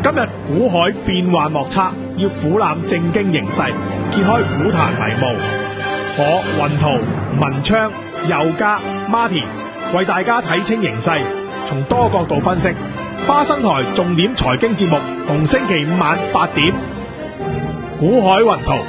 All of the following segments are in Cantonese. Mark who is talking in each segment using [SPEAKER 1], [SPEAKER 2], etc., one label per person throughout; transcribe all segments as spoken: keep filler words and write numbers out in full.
[SPEAKER 1] 今日股海變幻莫測，要俯瞰正經形勢，揭開股壇迷霧。我雲圖、文昌、佑嘉、Martin 為大家睇清形勢，從多角度分析。花生台重點財經節目，逢星期五晚八點，股海雲圖。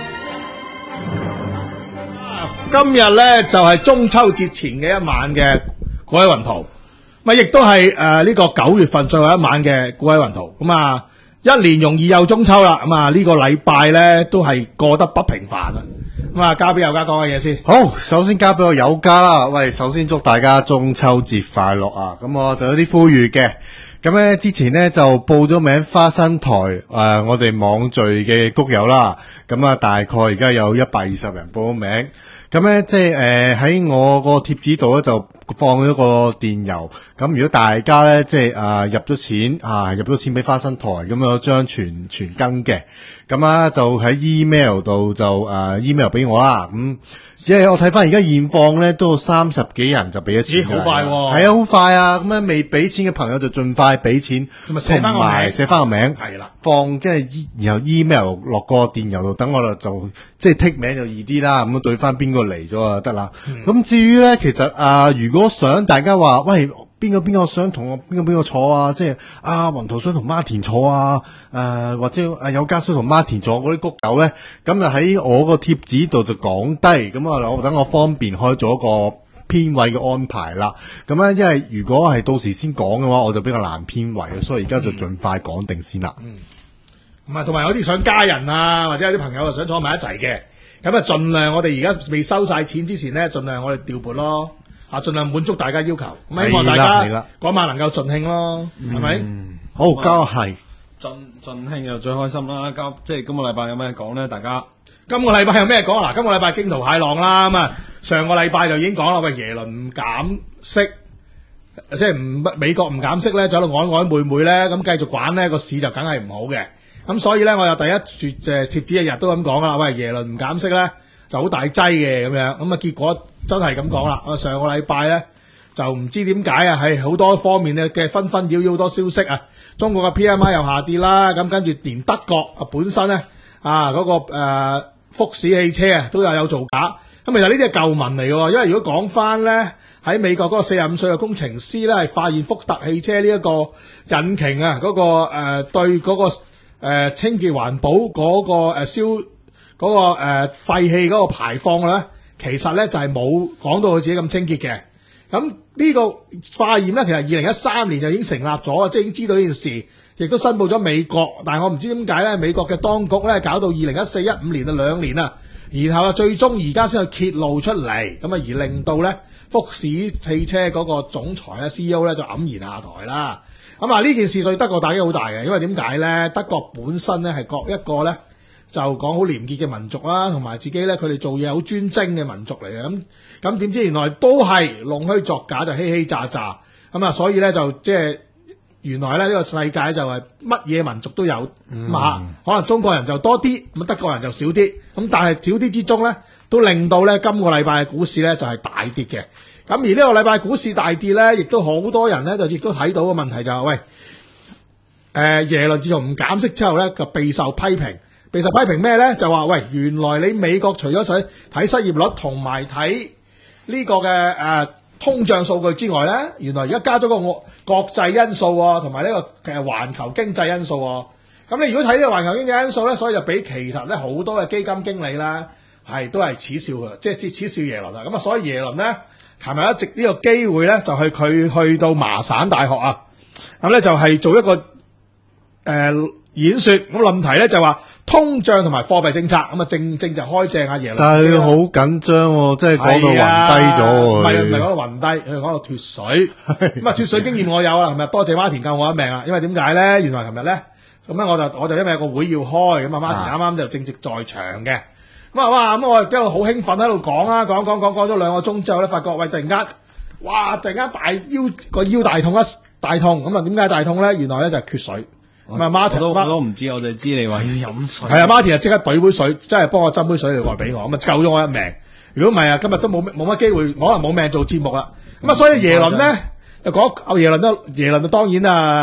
[SPEAKER 1] 今日呢，就係、是、中秋節前嘅一晚嘅股海雲圖，咪亦都係誒呢個九月份最後一晚嘅股海雲圖。咁啊，一年容易又中秋啦，咁啊呢個禮拜呢，都係過得不平凡啊。咁啊，交俾佑嘉講嘅嘢先。
[SPEAKER 2] 好，首先交俾我佑嘉啦。喂，首先祝大家中秋節快樂啊！咁我就有啲呼籲嘅。咁咧之前咧就報咗名花生台誒、呃，我哋網聚嘅谷友啦。咁啊，大概而家有一百二十人報咗名。咁咧即係誒喺我個貼紙度咧就放咗個電郵。咁如果大家咧即係啊入咗錢啊入咗錢俾花生台，咁有張全全更嘅。咁啊就喺 email 度就誒、呃、email 俾我啦。咁只係我睇翻而家現況咧都三十幾人就俾咗錢。
[SPEAKER 1] 咦，好快喎！
[SPEAKER 2] 係啊，好快啊！咁樣未俾錢嘅朋友就盡快俾錢，
[SPEAKER 1] 同埋寫翻個名，
[SPEAKER 2] 寫翻個名，
[SPEAKER 1] 係啦，
[SPEAKER 2] 放跟住然後 email 落個電郵度，等我哋就即係剔名就易啲啦。咁對翻邊個嚟咗就得啦。咁、嗯、至於咧，其實啊、呃，如果想大家話喂。邊個邊個想同我邊個邊個坐啊？即係啊，雲圖想同 Martin 坐啊，誒、呃、或者啊有家想同 Martin 坐嗰啲谷友咧，咁就喺我個貼紙度就講低，咁啊我等我方便可以做一個編位嘅安排啦。咁咧，因為如果係到時先講嘅話，我就比較難編位，所以而家就盡快講定先啦。
[SPEAKER 1] 嗯，唔係同埋有啲想加人啊，或者有啲朋友就想坐埋一齊嘅，咁啊盡量我哋而家未收晒錢之前咧，盡量我哋調撥咯。啊，盡量滿足大家要求，咁希望大家嗰晚能夠盡興咯，係咪？
[SPEAKER 2] 嗯，好，交係
[SPEAKER 3] 盡盡興就最開心啦！交即係今個禮拜有咩講咧？大家
[SPEAKER 1] 今個禮拜有咩講啊？嗱，今個禮拜驚濤駭浪啦，咁啊，上個禮拜就已經講啦，喂，耶倫唔減息，即係唔美國唔減息咧，就喺度曖曖昧昧咧，咁繼續玩咧，個市就梗係唔好嘅。咁所以咧，我有第一絕誒貼紙一日都咁講啦，喂，耶倫唔減息咧就好大劑嘅咁樣，咁啊結果。真係咁講啦！我上個禮拜咧就唔知點解啊，係好多方面嘅嘅紛紛擾擾好多消息啊。中國嘅 P M I 又下跌啦，咁跟住連德國啊本身咧啊嗰、那個誒、呃、福士汽車啊都有有造假。咁其實呢啲係舊聞嚟嘅，因為如果講翻咧喺美國嗰個四十五歲嘅工程師咧係發現福特汽車呢一個引擎啊嗰、那個誒、呃、對嗰、那個誒、呃、清潔環保嗰、那個誒燒嗰個誒廢氣嗰個排放咧。其實咧就係冇講到佢自己咁清潔嘅，咁呢個化驗咧其實二零一三年就已經成立咗，即係已經知道呢件事，亦都申報咗美國，但係我唔知點解咧美國嘅當局咧搞到二零一四一五年啊兩年啊，然後啊最終而家先去揭露出嚟，咁啊而令到咧福士汽車嗰個總裁啊 C E O 咧就黯然下台啦。咁啊呢件事對德國打擊好大嘅，因為點解咧德國本身咧係各一個咧。就講好廉潔嘅民族啦，同埋自己咧，佢哋做嘢好專精嘅民族嚟嘅。咁咁點知原來都係弄虛作假，就欺欺詐詐咁啊！所以咧就即係原來咧呢個世界就係乜嘢民族都有咁啊、嗯！可能中國人就多啲，咁德國人就少啲。咁但係少啲之中咧，都令到咧今個禮拜嘅股市咧就係大跌嘅。咁而呢個禮拜股市大跌咧，亦都好多人咧就亦都睇到個問題就係、是、喂，誒、呃、耶倫自從唔減息之後咧，就備受批評。備受批評咩咧？就話喂，原來你美國除咗睇睇失業率同埋睇呢個嘅誒、呃、通脹數據之外咧，原來而家加咗個國際因素喎，同埋呢個誒環球經濟因素喎。咁你如果睇呢個環球經濟因素咧，所以就俾其實咧好多嘅基金經理咧係都係恥笑嘅，即係恥笑耶倫啊。咁啊，所以耶倫咧琴日一直呢個機會咧，就係佢去到麻省大學啊，咁咧就係做一個誒。呃演說咁論題咧就話通脹同埋貨幣政策，咁啊正正就開正阿耶倫。
[SPEAKER 2] 但係好緊張喎，即係講到暈低咗喎。唔係唔係講到暈低，佢講到脫水。咁啊脫水經驗我有啊，係咪多謝 Martin 救我一命啊？因為點解咧？原來琴日咧咁咧我就我就因為有個會要開，咁啊 Martin 啱啱就正值在場嘅。咁啊哇咁我一路好興奮喺度講啊講講講講咗兩個鐘之後咧，發覺喂突然間哇突然間大腰個腰大痛一大痛，咁啊點解大痛咧？原來咧就係缺水。唔係 Martin
[SPEAKER 3] 都我都唔知，我就知你話要飲水。
[SPEAKER 1] 係啊 Martin 啊即刻懟杯水，真係幫我斟杯水嚟話俾我，咁啊救咗我一命。如果唔係啊，今日都冇冇乜機會，我可能冇命做節目啦。咁啊，所以耶倫咧就講阿耶倫都耶倫就當然啊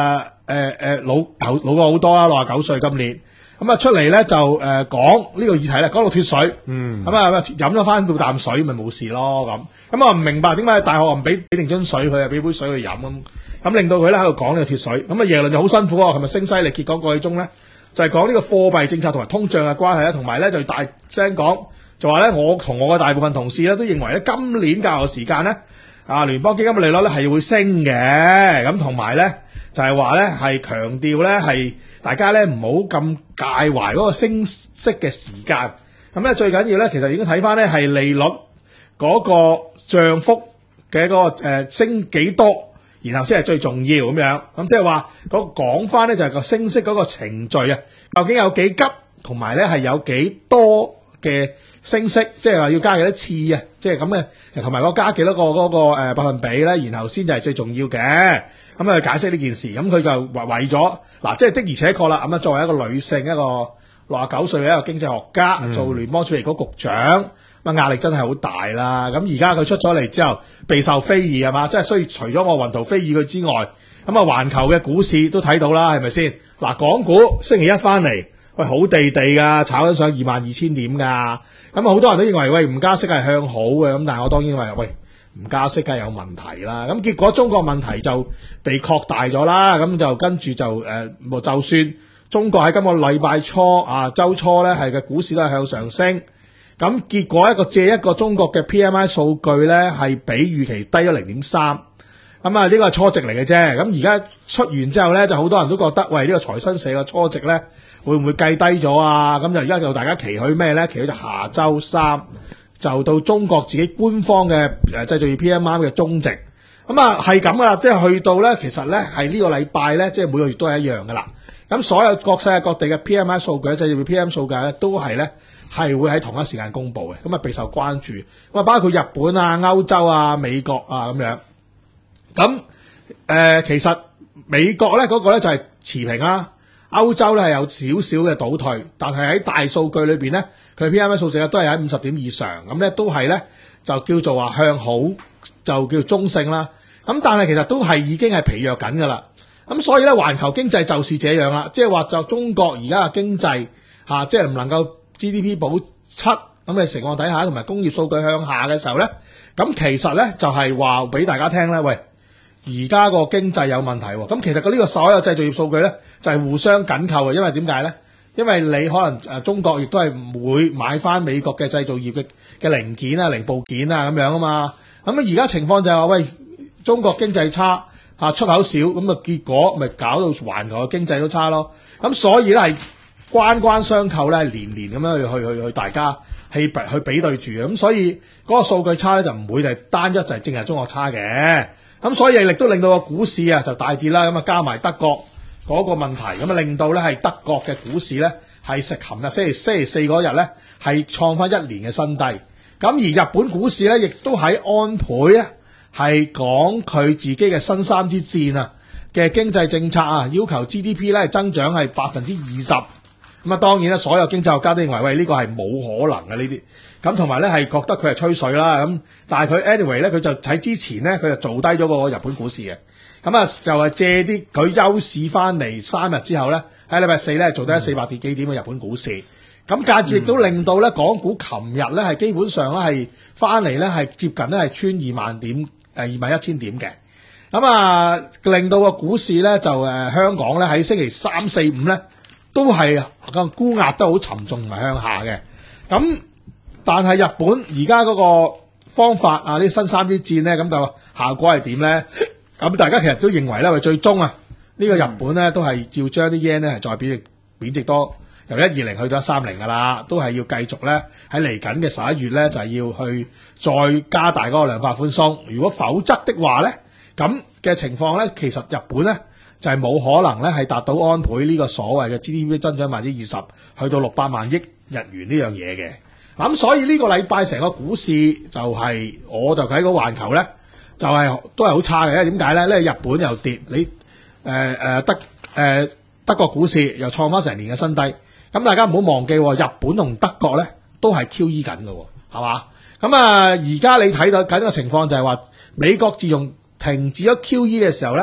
[SPEAKER 1] 誒誒老老老過好多啦，六十九歲今年。咁啊出嚟咧就誒講呢個議題咧，講到脱水，
[SPEAKER 2] 嗯，
[SPEAKER 1] 咁啊飲咗翻到啖水咪冇事咯咁。咁我唔明白點解大學唔俾俾定樽水佢啊，俾杯水佢飲咁，咁令到佢咧喺度講呢個脱水。咁啊耶倫就好辛苦喎，琴日升犀利，結果個幾鐘咧就係講呢個貨幣政策同埋通脹嘅關係啦，同埋咧就大聲講就話咧，我同我嘅大部分同事咧都認為咧今年教學時間咧啊聯邦基金嘅利率咧係會升嘅，咁同埋咧就係話咧係強調咧係。大家咧唔好咁介懷嗰個升息嘅時間，咁咧最緊要咧，其實已經睇翻咧係利率嗰個漲幅嘅嗰、嗰個、呃、升幾多，然後先係最重要咁樣。咁即係話嗰講翻咧就係個升息嗰個程序啊，究竟有幾急，同埋咧係有幾多嘅升息，即係話要加幾多次啊，即係咁嘅，同埋嗰加幾多個嗰、嗰個、呃、百分比咧，然後先就係最重要嘅。咁啊解釋呢件事，咁佢就為為咗嗱，即係的而且確啦。咁啊，作為一個女性，一個六十九歲嘅一個經濟學家，嗯、做聯邦儲備局局長，咁啊壓力真係好大啦。咁而家佢出咗嚟之後，備受非議係嘛？即係雖然除咗我雲圖非議佢之外，咁啊環球嘅股市都睇到啦，係咪先？嗱，港股星期一翻嚟，喂好地地㗎，炒緊上二萬二千點㗎。咁啊好多人都認為喂唔加息係向好嘅，咁但係我當然認為喂。唔加息梗係有問題啦，咁結果中國問題就被擴大咗啦，咁就跟住就誒、呃，就算中國喺今個禮拜初啊週初咧係嘅股市都係向上升，咁結果一個借一個中國嘅 P M I 數據咧係比預期低咗零點三，咁啊呢個係初值嚟嘅啫，咁而家出完之後咧就好多人都覺得喂呢、呢個財新社嘅初值咧會唔會計低咗啊？咁就而家就大家期許咩咧？期許就下週三。就到中國自己官方嘅誒製造業 P M I 嘅終值，咁啊係咁噶啦，即係去到咧，其實咧係呢個禮拜咧，即係每個月都係一樣噶啦。咁所有各世界各地嘅 P M I 數據、製造業 P M I 數據咧，都係咧係會喺同一時間公佈嘅，咁啊備受關注。咁啊包括日本啊、歐洲啊、美國啊咁樣。咁誒、呃、其實美國咧嗰、那個咧就係持平啦。歐洲咧係有少少嘅倒退，但係喺大數據裏邊咧，佢 P M I 數值都係喺五十點以上，咁咧都係咧就叫做話向好，就叫中性啦。咁但係其實都係已經係疲弱緊噶啦。咁所以咧，環球經濟就是這樣啦，即係話就中國而家嘅經濟嚇，即係唔能夠 G D P 保七咁嘅情況底下，同埋工業數據向下嘅時候咧，咁其實咧就係話俾大家聽咧，喂。而家個經濟有問題喎，咁其實佢呢個所有製造業數據咧就係互相緊扣嘅，因為點解咧？因為你可能誒中國亦都係唔會買翻美國嘅製造業嘅嘅零件啊、零部件啊咁樣啊嘛，咁啊而家情況就係話喂，中國經濟差嚇出口少，咁啊結果咪搞到環球嘅經濟都差咯，咁所以咧係關關相扣咧，年年咁樣去去去去大家去比去比對住，咁所以嗰個數據差咧就唔會係單一就係淨係中國差嘅。咁所以亦都令到個股市啊就大跌啦，咁啊加埋德國嗰個問題，咁啊令到咧係德國嘅股市咧係食琴日星期星期四嗰日咧係創翻一年嘅新低。咁而日本股市咧亦都喺安倍啊係講佢自己嘅新三支箭啊嘅經濟政策啊，要求 G D P 咧增長係百分之二十。咁啊當然啦，所有經濟學家都認為喂呢個係冇可能嘅呢啲。咁同埋咧係覺得佢係吹水啦，咁但係佢 anyway 咧佢就喺之前咧佢就做低咗個日本股市嘅，咁啊就係借啲佢休市翻嚟三日之後咧喺禮拜四咧做低四百幾點嘅日本股市，咁間接亦都令到咧港股琴日咧係基本上咧係翻嚟咧係接近咧係穿二萬點誒二萬一千點嘅，咁啊令到個股市咧就誒、呃、香港咧喺星期三四五咧都係個沽壓都好沉重同埋向下嘅，咁。但係日本而家嗰個方法啊，呢新三支箭咧，咁就效果係點咧？咁大家其實都認為咧，最終啊，呢、這個日本咧都係要將啲 yen 咧係再貶值貶值多，由一二零去到一三零噶啦，都係要繼續咧喺嚟緊嘅十一月咧就係、是、要去再加大嗰個量化寬鬆。如果否則的話咧，咁嘅情況咧，其實日本咧就係、是、冇可能咧係達到安倍呢個所謂嘅 G D P 增長百分之二十，去到六百萬億日元呢樣嘢嘅。咁所以呢個禮拜成個股市就係、是，我就睇個環球咧，就係、是、都係好差嘅。因為點解咧？呢日本又跌，你誒誒、呃、德誒、呃、德國股市又創翻成年嘅新低。咁大家唔好忘記，日本同德國咧都係 Q E 緊嘅，係嘛？咁啊，而家你睇到緊個情況就係話，美國自從停止咗 Q E 嘅時候咧，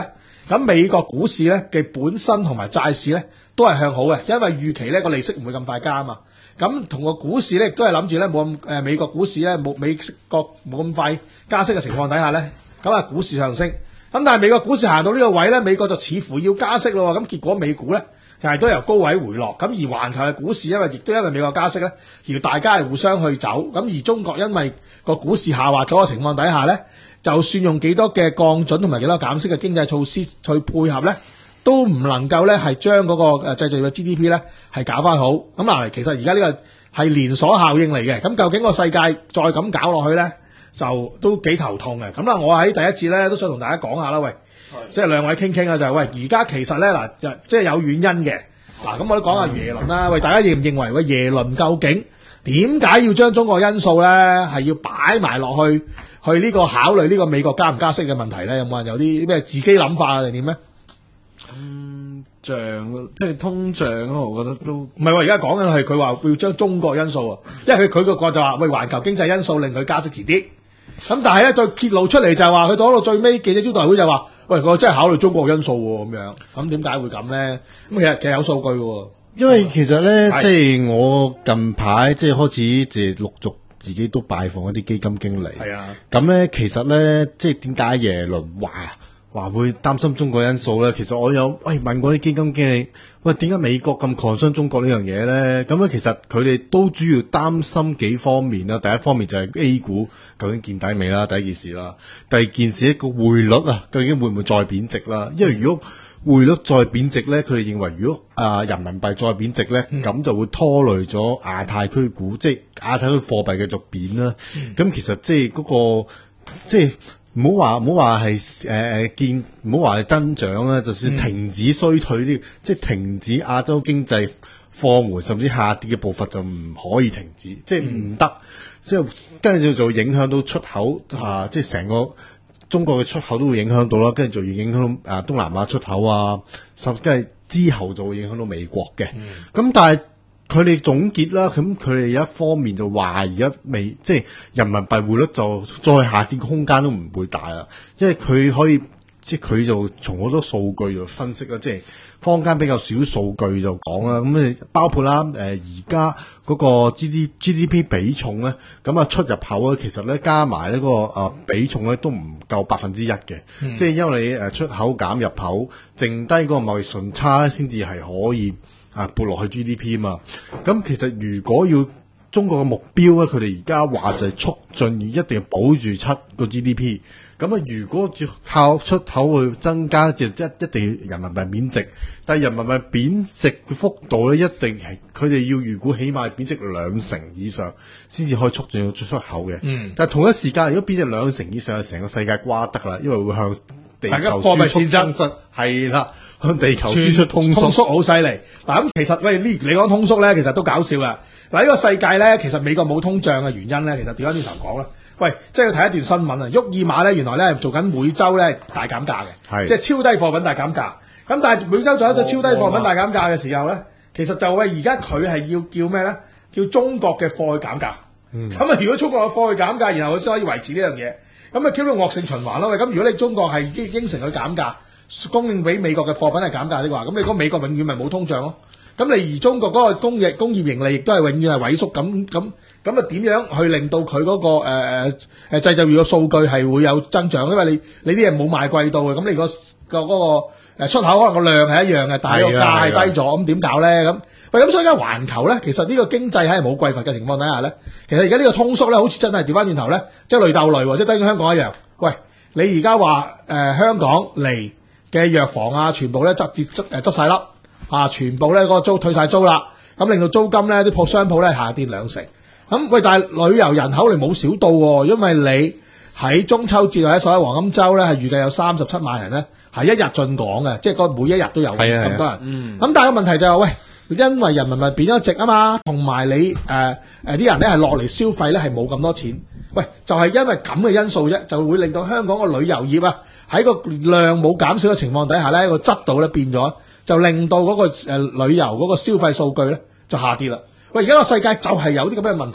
[SPEAKER 1] 咁美國股市咧嘅本身同埋債市咧都係向好嘅，因為預期咧個利息唔會咁快加啊嘛。咁同個股市咧亦都係諗住咧冇咁誒美國股市咧冇美國冇咁快加息嘅情況底下咧，咁啊股市上升。咁但係美國股市行到呢個位咧，美國就似乎要加息咯。咁結果美股咧又係都由高位回落。咁而環球嘅股市因為亦都因為美國加息咧，而大家係互相去走。咁而中國因為個股市下滑咗嘅情況底下咧，就算用幾多嘅降準同埋幾多減息嘅經濟措施去配合咧，都唔能夠咧係將嗰個誒製造業嘅 G D P 咧係搞翻好。咁嗱，其實而家呢個係連鎖效應嚟嘅。咁究竟個世界再咁搞落去咧，就都幾頭痛嘅。咁啦，我喺第一節咧都想同大家講下啦，喂，即係兩位傾傾啊，就係、是、喂，而家其實咧嗱，就即係有原因嘅。嗱，咁我都講下耶倫啦。喂，大家認唔認為喂耶倫究竟點解要將中國因素咧係要擺埋落去去呢個考慮呢個美國加唔加息嘅問題咧？有冇人有啲咩自己諗法啊定點咧？
[SPEAKER 3] 通脹即係通脹咯，我覺得都
[SPEAKER 1] 唔係喎，而家講緊係佢話要將中國因素啊，因為佢佢個個就話喂環球經濟因素令佢加息遲啲。咁但係咧，再揭露出嚟就係話，佢到到最尾記者招待會就話，喂，我真係考慮中國因素喎，咁樣，咁點解會咁咧？咁其實其實有數據喎，
[SPEAKER 2] 因為其實咧，
[SPEAKER 1] 係
[SPEAKER 2] 即係我近排即係開始即係陸續自己都拜訪一啲基金經理。
[SPEAKER 1] 係啊，
[SPEAKER 2] 咁咧其實咧，即係點解耶倫話話會擔心中國因素咧？其實我有喂問過啲基金經理，喂，點解美國咁 concern 中國呢樣嘢咧？咁咧其實佢哋都主要擔心幾方面啦。第一方面就係 A 股究竟見底未啦，第一件事啦。第二件事一個匯率啊，究竟會唔會再貶值啦？因為如果匯率再貶值咧，佢哋認為如果啊、呃、人民幣再貶值咧，咁、嗯、就會拖累咗亞太區股，即係亞太區貨幣繼續貶啦。咁、嗯、其實即係嗰、那個即係。唔好話唔好話係誒見唔好話係增長啦，就算停止衰退呢，嗯、即係停止亞洲經濟放緩甚至下跌嘅步伐就唔可以停止，即係唔得，即係跟住就影響到出口啊，即係成個中國嘅出口都會影響到啦，跟住就會影響到啊東南亞出口啊，甚至跟住之後就會影響到美國嘅，咁、嗯、但係。佢哋總結啦，咁佢哋一方面就話而家未即係人民幣匯率就再下跌嘅空間都唔會大啦，因為佢可以即係佢就從好多數據就分析啦，即係坊間比較少數據就講啦，咁誒包括啦誒而家嗰個 G D G D P 比重咧，咁啊出入口咧其實咧加埋呢個誒比重咧都唔夠百分之一嘅，嗯、即係因為你誒出口減入口，剩低嗰個貿易順差咧先至係可以。啊，撥落去 G D P 嘛，咁其實如果要中國嘅目標咧，佢哋而家話就係促進，而一定要保住七個 G D P。咁啊，如果要靠出口去增加，就一一定要人民幣貶值。但係人民幣貶值嘅幅度咧，一定係佢哋要預估起碼貶值兩成以上，先至可以促進到出出口嘅。嗯。但係同一時間，如果貶值兩成以上，成個世界瓜得啦，因為會向地球輸出通縮，係啦，向地球輸出通縮，
[SPEAKER 1] 通縮好犀利。嗱咁其實喂呢，你講通縮咧，其實都搞笑噶。嗱呢個世界咧，其實美國冇通脹嘅原因咧，其實調翻轉頭講啦。喂，即係要睇一段新聞啊，沃爾瑪咧原來咧做緊每週咧大減價嘅，即係超低貨品大減價。咁但係每週做一隻超低貨品大減價嘅時候咧，其實就喂而家佢係要叫咩咧？叫中國嘅貨去減價。咁啊、嗯，如果中國嘅貨去減價，然後佢先可以維持呢樣嘢。咁啊，keep 到惡性循環咯。喂，咁如果你中國係應應承佢減價，供應俾美國嘅貨品係減價的話，咁你講美國永遠咪冇通脹咯？咁你而中國嗰個工業工業盈利亦都係永遠係萎縮，咁咁咁啊點樣去令到佢嗰、那個誒誒誒製造業嘅數據係會有增長？因為你你啲嘢冇賣貴到嘅，咁你、那個個嗰個誒出口可能個量係一樣嘅，但係個價係低咗，咁點搞咧？咁喂，咁所以而家環球咧，其實呢個經濟喺冇匱乏嘅情況底下咧，其實而家呢個通縮咧，好似真係調翻轉頭咧，即係類鬥類，即係等於香港一樣。喂，你而家話誒香港嚟嘅藥房啊，全部咧執跌執誒執曬笠。啊！全部咧嗰個租退晒租啦，咁令到租金咧啲鋪商鋪咧下跌兩成。咁喂，但係旅遊人口嚟冇少到喎，因為你喺中秋節或者十一黃金週咧係預計有三十七萬人咧係一日進港嘅，即係個每一日都有咁多人。嗯。咁但係個問題就係、是、喂，因為人民幣貶咗值啊嘛，同埋你誒誒啲人咧係落嚟消費咧係冇咁多錢。喂，就係、是、因為咁嘅因素啫，就會令到香港個旅遊業啊喺個量冇減少嘅情況底下咧，個質度咧變咗。就令到嗰、那個誒、呃、旅遊嗰個消費數據咧就下跌啦。喂，而家個世界就係有啲咁嘅問題。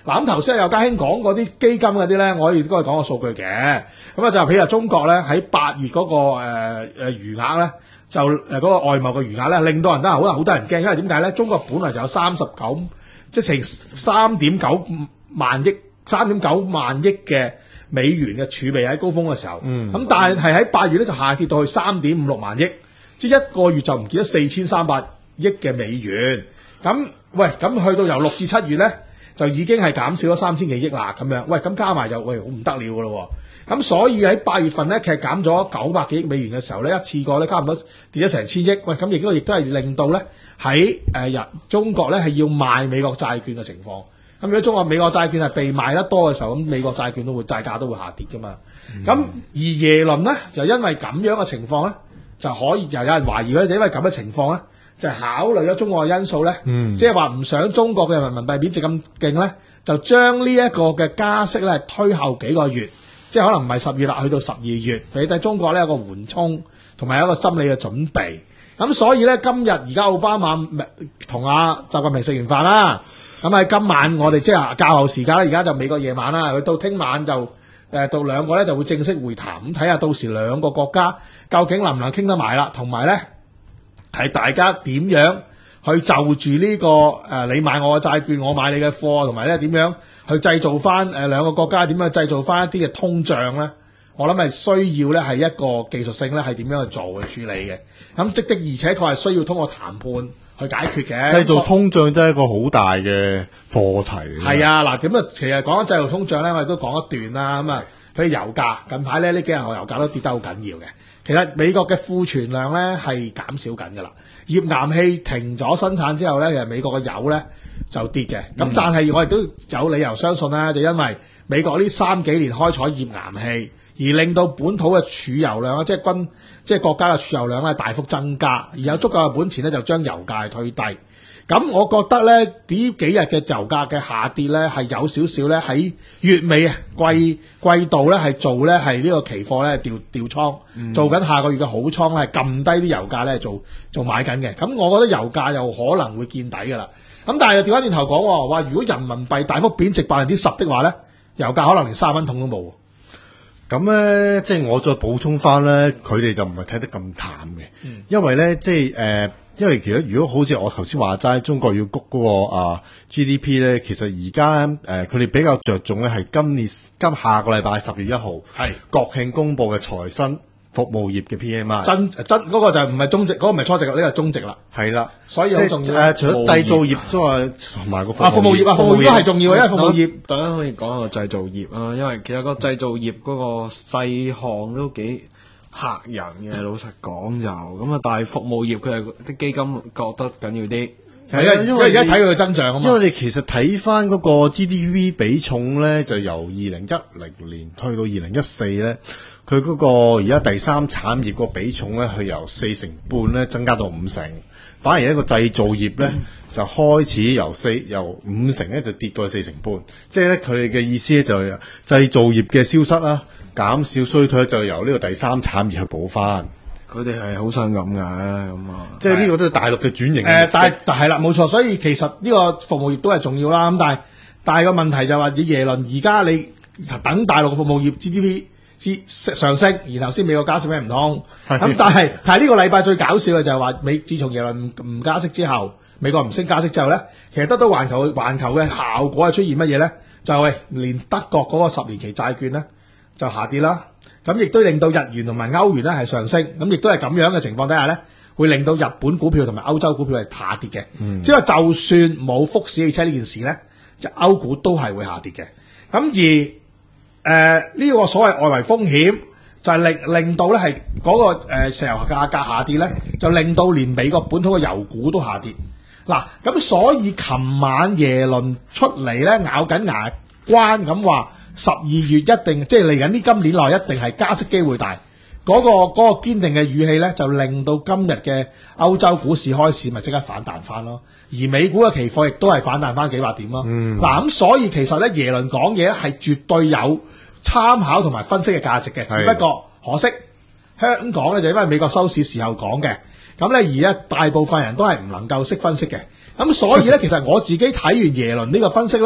[SPEAKER 1] 嗱咁頭先有家兄講嗰啲基金嗰啲咧，我亦都係講個數據嘅。咁啊就譬如中國咧喺八月嗰、那個誒誒、呃、餘額咧，就誒嗰、呃那個外貿嘅餘額咧，令到人都係好多好多人驚，因為點解咧？中國本來就有三十九，即係成三點九萬億、三點九萬億嘅美元嘅儲備喺高峰嘅時候，咁、嗯、但係係喺八月咧就下跌到去三點五六萬億，即係一個月就唔見咗四千三百億嘅美元。咁喂，咁去到由六至七月咧，就已經係減少咗三千幾億啦，咁樣，喂，咁加埋就喂好唔得了噶咯喎，咁所以喺八月份咧，其實減咗九百幾億美元嘅時候咧，一次過咧差唔多跌咗成千億，喂，咁亦都亦都係令到咧喺誒日中國咧係要賣美國債券嘅情況，咁如果中國美國債券係被賣得多嘅時候，咁美國債券都會債價都會下跌噶嘛，咁、嗯、而耶倫咧就因為咁樣嘅情況咧，就可以就有人懷疑咧，就因為咁嘅情況咧。就係考慮咗中國嘅因素咧，即係話唔想中國嘅人民幣貶值咁勁咧，就將呢一個嘅加息咧推後幾個月，即係可能唔係十月啦，去到十二月，俾低中國咧有個緩衝，同埋有一個心理嘅準備。咁所以咧，今日而家奧巴馬同阿習近平食完飯啦，咁喺今晚我哋即係較後時間咧，而家就美國夜晚啦，佢到聽晚就誒到兩個咧就會正式會談，咁睇下到時兩個國家究竟能唔能傾得埋啦，同埋咧。係大家點樣去就住呢、這個誒、呃，你買我嘅債券，我買你嘅貨，同埋咧點樣去製造翻誒兩個國家點樣製造翻一啲嘅通脹咧？我諗係需要咧係一個技術性咧係點樣去做去處理嘅。咁即的而且確係需要通過談判去解決嘅。
[SPEAKER 2] 製造通脹真係一個好大嘅課題。
[SPEAKER 1] 係啊，嗱點啊？其實講緊製造通脹咧，我哋都講一段啦。咁啊，譬如油價近排咧呢幾日油價都跌得好緊要嘅。其實美國嘅庫存量咧係減少緊㗎啦，頁岩氣停咗生產之後咧，其實美國嘅油咧就跌嘅。咁、嗯、但係我哋都有理由相信啦，就因為美國呢三幾年開採頁岩氣，而令到本土嘅儲油量即係軍即係國家嘅儲油量咧大幅增加，而有足夠嘅本錢咧就將油價推低。咁我覺得咧，呢幾日嘅油價嘅下跌咧，係有少少咧喺月尾啊季季度咧係做咧係呢個期貨咧調調倉，嗯、做緊下個月嘅好倉咧係撳低啲油價咧做做買緊嘅。咁我覺得油價又可能會見底㗎啦。咁但係又調翻轉頭講話，如果人民幣大幅貶值百分之十的話咧，油價可能連三蚊桶都冇。
[SPEAKER 2] 咁咧，即係我再補充翻咧，佢哋就唔係睇得咁淡嘅，嗯、因為咧即係誒。呃因為其實如果好似我頭先話齋，中國要谷嗰、那個啊 G D P 咧，其實而家誒佢哋比較着重咧係今年今下個禮拜十月一號係國慶公佈嘅財新服務業嘅 P M I。真
[SPEAKER 1] 真嗰、那個就唔係中值，嗰、那個唔係初值，呢、這個係中值啦。係啦，所以好重要。誒、
[SPEAKER 2] 呃，除咗製造業之外，同埋個服務業啊，
[SPEAKER 1] 服務業啊，服務業都係重要嘅，因為服務業
[SPEAKER 3] 大家可以講下製造業啊，因為其實個製造業嗰個細項都幾嚇人嘅，老實講就咁啊！但係服務業佢係啲基金覺得緊要啲，
[SPEAKER 1] 係啊，因為而家睇佢嘅增長啊嘛。
[SPEAKER 2] 因為你其實睇翻嗰個 G D P 比重咧，就由二零一零年推到二零一四咧，佢嗰個而家第三產業個比重咧，係由四成半咧增加到五成，反而一個製造業咧、嗯、就開始由四由五成咧就跌到四成半，即係咧佢哋嘅意思咧就係製造業嘅消失啦。減少衰退就由呢個第三產業去補翻，
[SPEAKER 3] 佢哋係好傷感嘅咁啊！
[SPEAKER 2] 即係呢個都係大陸嘅轉型。誒、
[SPEAKER 1] 呃，但係但係啦，冇錯，所以其實呢個服務業都係重要啦。咁但係但係個問題就係話，你耶倫而家你等大陸嘅服務業 G D P 之上升，然後先美國加息咩唔通？咁但係但係呢個禮拜最搞笑嘅就係話，美自從耶倫唔加息之後，美國唔升加息之後咧，其實得到環球環球嘅效果係出現乜嘢咧？就係連德國嗰個十年期債券咧。就下跌啦，咁亦都令到日元同埋歐元咧係上升，咁亦都係咁樣嘅情況底下咧，會令到日本股票同埋歐洲股票係下跌嘅。嗯、即係話就算冇福士汽車呢件事咧，就歐股都係會下跌嘅。咁而誒呢、呃這個所謂外圍風險就係令令到咧係嗰個誒石油價格下跌咧，就令到連美國本土嘅油股都下跌。嗱，咁所以琴晚耶倫出嚟咧咬緊牙關咁話。十二月一定即係嚟緊呢今年內一定係加息機會大，嗰、那個嗰、那個堅定嘅語氣咧，就令到今日嘅歐洲股市開市咪即刻反彈翻咯，而美股嘅期貨亦都係反彈翻幾百點咯。嗱咁、嗯啊、所以其實咧耶倫講嘢係絕對有參考同埋分析嘅價值嘅，只不過可惜香港咧就因為美國收市時候講嘅，咁咧而家大部分人都係唔能夠識分析嘅，咁所以咧其實我自己睇完耶倫呢個分析咧。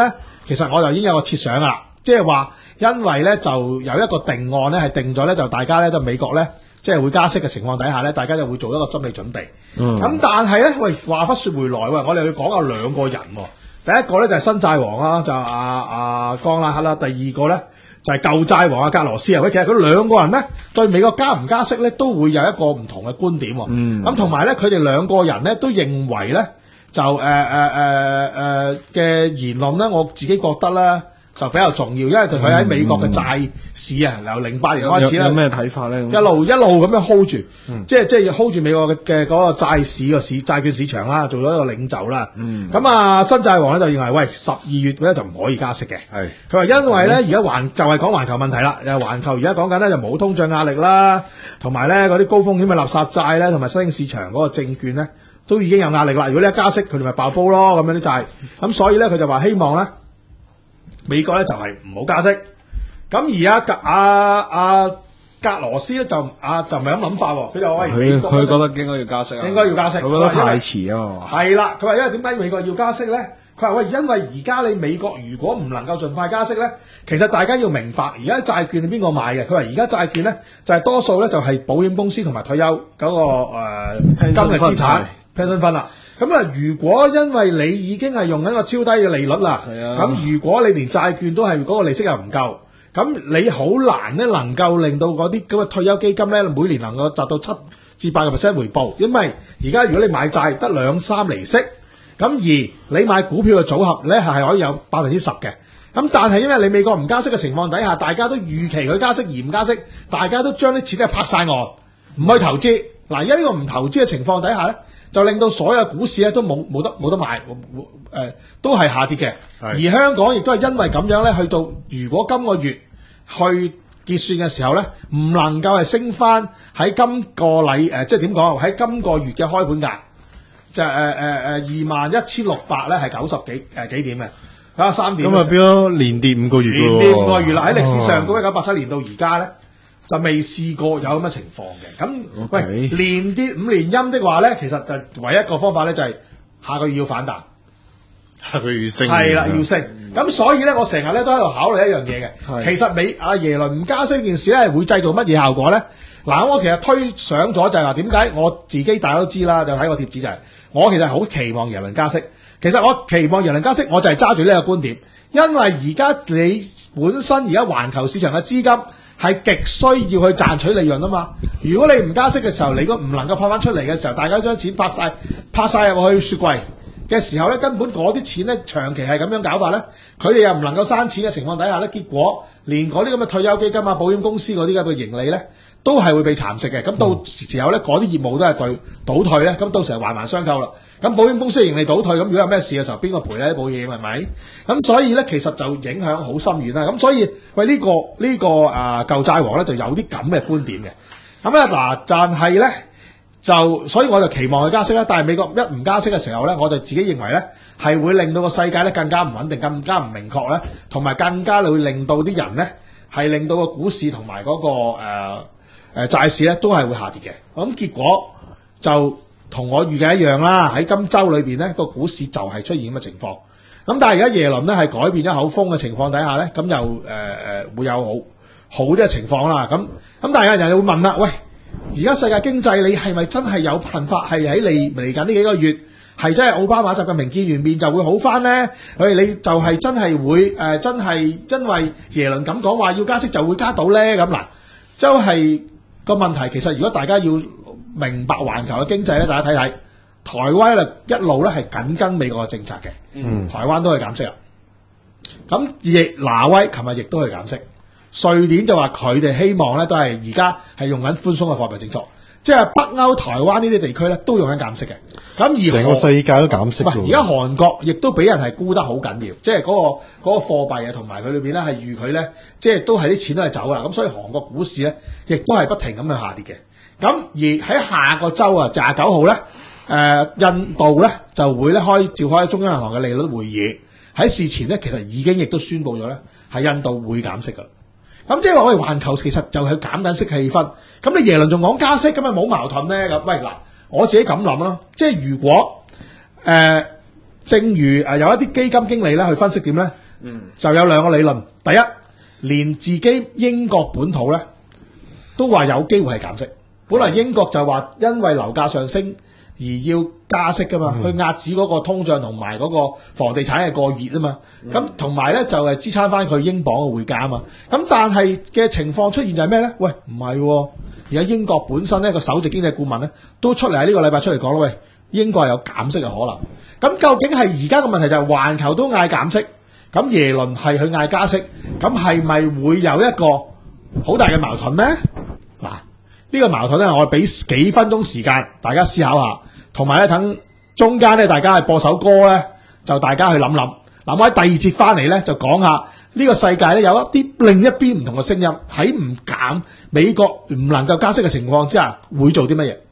[SPEAKER 1] 其實我就已經有個設想噶啦，即係話因為咧就有一個定案咧係定咗咧，就大家咧都美國咧即係會加息嘅情況底下咧，大家就會做一個心理準備。咁、嗯、但係咧，喂話忽說回來，喂我哋要講下兩個人喎。第一個咧就係新債王啦，就阿阿江拉克啦。第二個咧就係舊債王阿格羅斯啊。喂，其實佢兩個人咧對美國加唔加息咧都會有一個唔同嘅觀點。咁同埋咧，佢哋兩個人咧都認為咧就誒誒誒誒嘅言論咧，我自己覺得咧就比較重要，因為佢喺美國嘅債市啊，由零八年開始咧，
[SPEAKER 3] 有咩睇法咧？
[SPEAKER 1] 一路一路咁樣 hold 住，
[SPEAKER 3] 嗯、
[SPEAKER 1] 即係即係要 hold 住美國嘅嘅嗰個債市個市債券市場啦，做咗一個領袖啦。咁、嗯、啊，新債王咧就認為，喂，十二月咧就唔可以加息嘅。係佢話因為咧而家環就係講環球問題啦，又環球而家講緊咧就冇通脹壓力啦，同埋咧嗰啲高風險嘅垃圾債咧，同埋新興市場嗰個證券咧都已經有壓力啦。如果你一加息，佢哋咪爆煲咯，咁樣啲債。咁所以咧，佢就話希望咧。美國咧就係唔好加息，咁而家阿阿阿格羅斯咧就啊就唔係咁諗法喎，佢就話喂，美國
[SPEAKER 3] 佢覺得應該要加息啊，
[SPEAKER 1] 應該要加息，
[SPEAKER 3] 佢覺得太遲啊嘛。
[SPEAKER 1] 係啦，佢話因為點解美國要加息咧？佢話喂，因為而家你美國如果唔能夠盡快加息咧，其實大家要明白，而家債券係邊個買嘅？佢話而家債券咧就係、是、多數咧就係保險公司同埋退休嗰、那個誒、呃、金力資產 pension fund 啦。咁啊，如果因為你已經係用緊個超低嘅利率啦，咁、啊、如果你連債券都係嗰個利息又唔夠，咁你好難咧能夠令到嗰啲咁嘅退休基金咧每年能夠達到七至八個 percent 回報，因為而家如果你買債得兩三厘息，咁而你買股票嘅組合咧係係可以有百分之十嘅，咁但係因為你美國唔加息嘅情況底下，大家都預期佢加息而唔加息，大家都將啲錢咧拍晒岸，唔去投資。嗱，而家呢個唔投資嘅情況底下咧，就令到所有股市咧都冇冇得冇得買，誒、呃、都係下跌嘅。而香港亦都係因為咁樣咧，去到如果今個月去結算嘅時候咧，唔能夠係升翻喺今個禮誒，即係點講？喺今個月嘅開盤價就係誒誒誒二萬一千六百咧，係九十幾誒幾點嘅，啊三點。咁啊，變
[SPEAKER 2] 咗連跌五個月
[SPEAKER 1] 連跌五個月啦！喺歷史上，嗰一九八七年到而家咧，就未試過有咁嘅情況嘅。咁、okay. 喂，連跌五連陰的話咧，其實就唯一一個方法咧，就係下個月要反彈，
[SPEAKER 2] 下個月要升，
[SPEAKER 1] 係啦，要升。咁、嗯、所以咧，我成日咧都喺度考慮一樣嘢嘅。其實美阿耶倫唔加息呢件事咧，會製造乜嘢效果咧？嗱，我其實推想咗就係話點解我自己大家都知啦，就睇個貼紙就係、是、我其實好期望耶倫加息。其實我期望耶倫加息，我就係揸住呢個觀點，因為而家你本身而家環球市場嘅資金係極需要去賺取利潤啊嘛。如果你唔加息嘅時候，你都唔能夠派翻出嚟嘅時候，大家將錢拍晒拍晒入去雪櫃嘅時候咧，根本嗰啲錢咧長期係咁樣搞法咧，佢哋又唔能夠生錢嘅情況底下咧，結果連嗰啲咁嘅退休基金啊、保險公司嗰啲咁嘅盈利咧，都係會被蠶食嘅。咁到時候咧，嗰啲業務都係對倒退咧，咁到時候環環相扣啦。咁保險公司盈利倒退，咁如果有咩事嘅時候，邊個賠咧？保險係咪？咁所以咧，其實就影響好深遠啦。咁所以喂，呢、這個呢、這個啊舊債王咧就有啲咁嘅觀點嘅。咁咧嗱，但係咧就所以我就期望佢加息啦。但係美國一唔加息嘅時候咧，我就自己認為咧係會令到個世界咧更加唔穩定、更加唔明確咧，同埋更加會令到啲人咧係令到個股市同埋嗰個誒誒、呃呃、債市咧都係會下跌嘅。咁結果就同我預計一樣啦，喺今週裏邊咧個股市就係出現咁嘅情況。咁但係而家耶倫咧係改變咗口風嘅情況底下咧，咁又誒誒、呃、會有好好啲嘅情況啦。咁咁但係有人又會問啦，喂，而家世界經濟你係咪真係有辦法係喺嚟嚟緊呢幾個月係真係奧巴馬習近平見完面就會好翻咧？佢你就係真係會誒、呃、真係因為耶倫咁講話要加息就會加到咧？咁嗱，就係個問題。其實如果大家要明白環球嘅經濟咧，大家睇睇台灣咧一路咧係緊跟美國嘅政策嘅，嗯，台灣都係減息啦。咁亦挪威琴日亦都係減息，瑞典就話佢哋希望咧都係而家係用緊寬鬆嘅貨幣政策，即係北歐、台灣呢啲地區咧都用緊減息嘅。咁而
[SPEAKER 2] 成個世界都減息。
[SPEAKER 1] 而家韓國亦都俾人係沽得好緊要，即係嗰個嗰個貨幣啊，同埋佢裏邊咧係預佢咧，即係都係啲錢都係走啦。咁所以韓國股市咧亦都係不停咁樣下跌嘅。咁而喺下個周啊，廿九號咧，誒、呃、印度咧就會咧開召開中央銀行嘅利率會議。喺事前咧，其實已經亦都宣布咗咧，係印度會減息噶。咁即係話我哋環球其實就係減緊息氣氛。咁你耶倫仲講加息，咁咪冇矛盾咧？咁喂嗱，我自己咁諗啦，即係如果誒、呃，正如誒有一啲基金經理咧去分析點咧，
[SPEAKER 3] 嗯，
[SPEAKER 1] 就有兩個理論。第一，連自己英國本土咧都話有機會係減息。本來英國就話因為樓價上升而要加息噶嘛，
[SPEAKER 2] 嗯、
[SPEAKER 1] 去壓止嗰個通脹同埋嗰個房地產係過熱啊嘛。咁同埋咧就係支撐翻佢英鎊嘅匯價啊嘛。咁但係嘅情況出現就係咩咧？喂，唔係喎，而家英國本身呢個首席經濟顧問咧都出嚟喺呢個禮拜出嚟講咯，喂，英國係有減息嘅可能。咁究竟係而家嘅問題就係環球都嗌減息，咁耶倫係去嗌加息，咁係咪會有一個好大嘅矛盾呢？嗱，呢個矛盾咧，我俾幾分鐘時間大家思考下，同埋咧等中間咧大家係播首歌咧，就大家去諗諗。嗱，我喺第二節翻嚟咧就講下呢個世界咧有一啲另一邊唔同嘅聲音，喺唔減美國唔能夠加息嘅情況之下會做啲乜嘢。